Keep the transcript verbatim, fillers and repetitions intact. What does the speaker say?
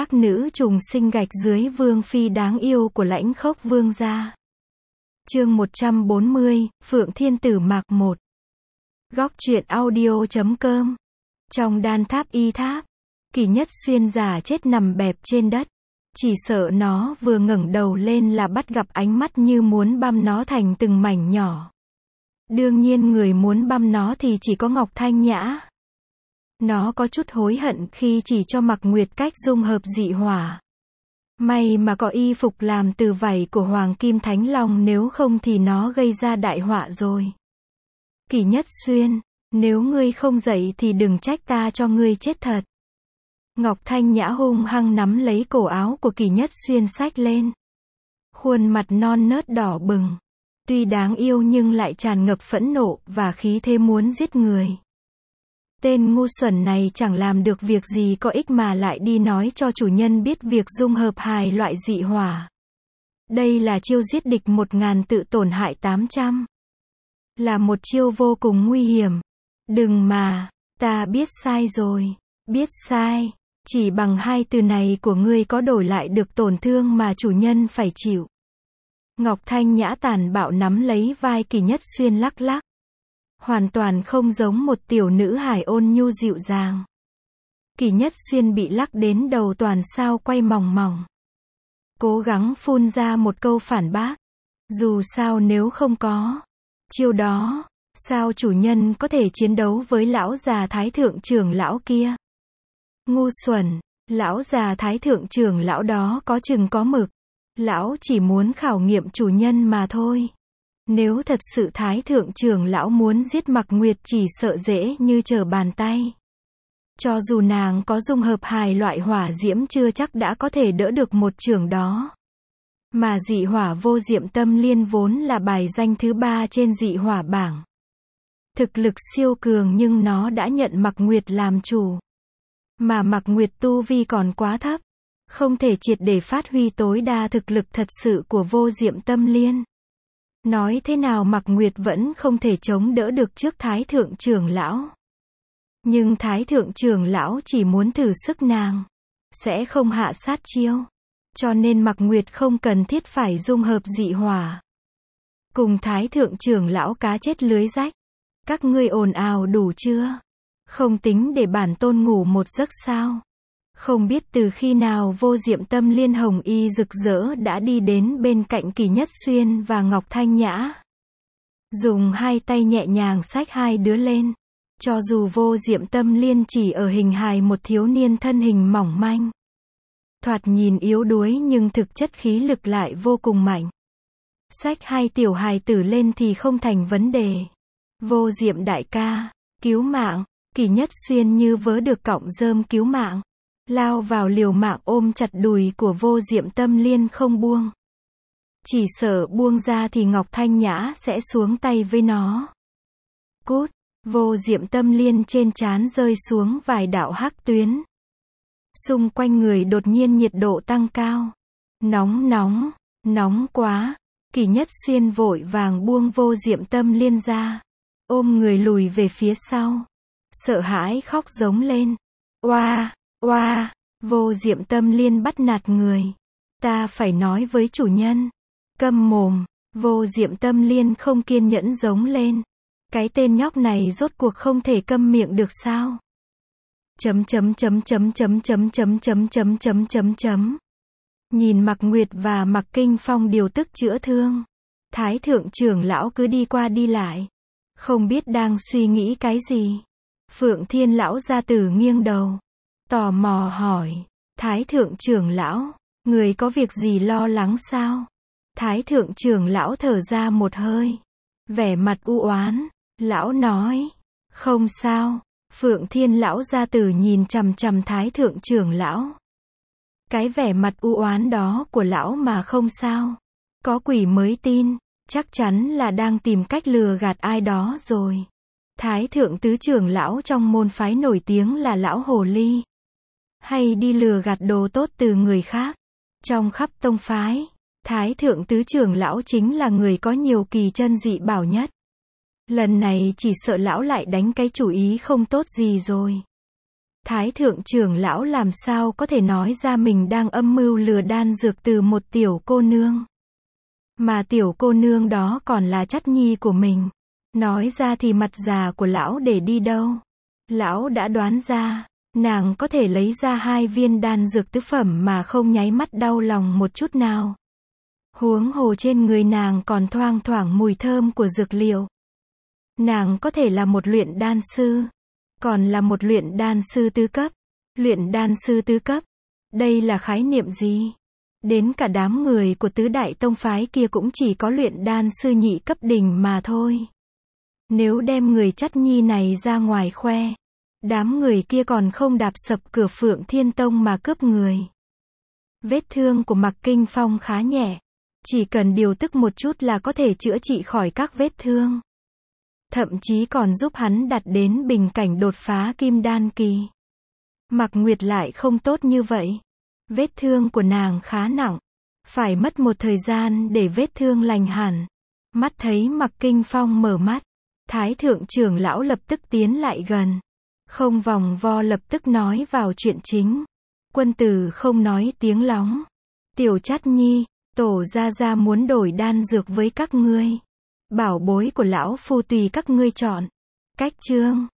các nữ trùng sinh gạch dưới vương phi đáng yêu của Lãnh Khốc Vương gia. Chương một trăm bốn mươi, Phượng Thiên Tử Mạc một. Góc truyện audio chấm com. Trong đan tháp y tháp, Kỳ Nhất Xuyên già chết nằm bẹp trên đất. Chỉ sợ nó vừa ngẩng đầu lên là bắt gặp ánh mắt như muốn băm nó thành từng mảnh nhỏ. Đương nhiên người muốn băm nó thì chỉ có Ngọc Thanh Nhã. Nó có chút hối hận khi chỉ cho Mạc Nguyệt cách dung hợp dị hỏa. May mà có y phục làm từ vảy của Hoàng Kim Thánh Long, nếu không thì nó gây ra đại họa rồi. Kỳ Nhất Xuyên, nếu ngươi không dậy thì đừng trách ta cho ngươi chết thật. Ngọc Thanh Nhã hung hăng nắm lấy cổ áo của Kỳ Nhất Xuyên xách lên. Khuôn mặt non nớt đỏ bừng. Tuy đáng yêu nhưng lại tràn ngập phẫn nộ và khí thế muốn giết người. Tên ngu xuẩn này chẳng làm được việc gì có ích mà lại đi nói cho chủ nhân biết việc dung hợp hai loại dị hỏa. Đây là chiêu giết địch một ngàn tự tổn hại tám trăm. Là một chiêu vô cùng nguy hiểm. Đừng mà, ta biết sai rồi. Biết sai, chỉ bằng hai từ này của ngươi có đổi lại được tổn thương mà chủ nhân phải chịu. Ngọc Thanh Nhã tàn bạo nắm lấy vai Kỳ Nhất Xuyên lắc lắc. Hoàn toàn không giống một tiểu nữ hài ôn nhu dịu dàng. Kỳ Nhất Xuyên bị lắc đến đầu toàn sao quay mòng mòng. Cố gắng phun ra một câu phản bác. Dù sao nếu không có chiêu đó, sao chủ nhân có thể chiến đấu với lão già Thái Thượng trưởng lão kia? Ngu xuẩn, lão già Thái Thượng trưởng lão đó có chừng có mực. Lão chỉ muốn khảo nghiệm chủ nhân mà thôi. Nếu thật sự Thái Thượng trưởng lão muốn giết Mạc Nguyệt chỉ sợ dễ như trở bàn tay. Cho dù nàng có dung hợp hai loại hỏa diễm chưa chắc đã có thể đỡ được một chưởng đó. Mà dị hỏa vô diệm tâm liên vốn là bài danh thứ ba trên dị hỏa bảng. Thực lực siêu cường nhưng nó đã nhận Mạc Nguyệt làm chủ. Mà Mạc Nguyệt tu vi còn quá thấp. Không thể triệt để phát huy tối đa thực lực thật sự của vô diệm tâm liên. Nói thế nào Mạc Nguyệt vẫn không thể chống đỡ được trước Thái Thượng trưởng lão. Nhưng Thái Thượng trưởng lão chỉ muốn thử sức nàng. Sẽ không hạ sát chiêu. Cho nên Mạc Nguyệt không cần thiết phải dung hợp dị hỏa. Cùng Thái Thượng trưởng lão cá chết lưới rách. Các ngươi ồn ào đủ chưa? Không tính để bản tôn ngủ một giấc sao? Không biết từ khi nào vô diệm tâm liên hồng y rực rỡ đã đi đến bên cạnh Kỳ Nhất Xuyên và Ngọc Thanh Nhã. Dùng hai tay nhẹ nhàng xách hai đứa lên. Cho dù vô diệm tâm liên chỉ ở hình hài một thiếu niên thân hình mỏng manh. Thoạt nhìn yếu đuối nhưng thực chất khí lực lại vô cùng mạnh. Xách hai tiểu hài tử lên thì không thành vấn đề. Vô diệm đại ca, cứu mạng. Kỳ Nhất Xuyên như vớ được cọng rơm cứu mạng. Lao vào liều mạng ôm chặt đùi của vô diệm tâm liên không buông. Chỉ sợ buông ra thì Ngọc Thanh Nhã sẽ xuống tay với nó. Cút, vô diệm tâm liên trên trán rơi xuống vài đạo hắc tuyến. Xung quanh người đột nhiên nhiệt độ tăng cao. Nóng nóng, nóng quá. Kỳ Nhất Xuyên vội vàng buông vô diệm tâm liên ra. Ôm người lùi về phía sau. Sợ hãi khóc giống lên. Oa! Oa, vô diệm tâm liên bắt nạt người. Ta phải nói với chủ nhân. Câm mồm, vô diệm tâm liên không kiên nhẫn giống lên. Cái tên nhóc này rốt cuộc không thể câm miệng được sao? Chấm chấm chấm chấm chấm chấm chấm chấm chấm chấm chấm chấm. Nhìn Mạc Nguyệt và Mạc Kinh Phong điều tức chữa thương. Thái Thượng trưởng lão cứ đi qua đi lại. Không biết đang suy nghĩ cái gì. Phượng Thiên lão gia tử nghiêng đầu. Tò mò hỏi, Thái Thượng trưởng lão, người có việc gì lo lắng sao? Thái Thượng trưởng lão thở ra một hơi, vẻ mặt u oán, lão nói, không sao. Phượng Thiên lão gia tử nhìn chằm chằm Thái Thượng trưởng lão. Cái vẻ mặt u oán đó của lão mà không sao, có quỷ mới tin, chắc chắn là đang tìm cách lừa gạt ai đó rồi. Thái Thượng tứ trưởng lão trong môn phái nổi tiếng là lão hồ ly. Hay đi lừa gạt đồ tốt từ người khác. Trong khắp tông phái, Thái Thượng tứ trưởng lão chính là người có nhiều kỳ chân dị bảo nhất. Lần này chỉ sợ lão lại đánh cái chủ ý không tốt gì rồi. Thái thượng trưởng lão làm sao có thể nói ra mình đang âm mưu lừa đan dược từ một tiểu cô nương. Mà tiểu cô nương đó còn là chắt nhi của mình. Nói ra thì mặt già của lão để đi đâu. Lão đã đoán ra, nàng có thể lấy ra hai viên đan dược tứ phẩm mà không nháy mắt đau lòng một chút nào. Huống hồ trên người nàng còn thoang thoảng mùi thơm của dược liệu. Nàng có thể là một luyện đan sư. Còn là một luyện đan sư tứ cấp. Luyện đan sư tứ cấp. Đây là khái niệm gì? Đến cả đám người của tứ đại tông phái kia cũng chỉ có luyện đan sư nhị cấp đỉnh mà thôi. Nếu đem người chắt nhi này ra ngoài khoe, đám người kia còn không đạp sập cửa Phượng Thiên Tông mà cướp người. Vết thương của Mạc Kinh Phong khá nhẹ. Chỉ cần điều tức một chút là có thể chữa trị khỏi các vết thương. Thậm chí còn giúp hắn đạt đến bình cảnh đột phá kim đan kỳ. Mạc Nguyệt lại không tốt như vậy. Vết thương của nàng khá nặng. Phải mất một thời gian để vết thương lành hẳn. Mắt thấy Mạc Kinh Phong mở mắt. Thái thượng trưởng lão lập tức tiến lại gần. Không vòng vo lập tức nói vào chuyện chính. Quân tử không nói tiếng lóng. Tiểu chắt nhi, tổ gia gia muốn đổi đan dược với các ngươi. Bảo bối của lão phu tùy các ngươi chọn. Cách chương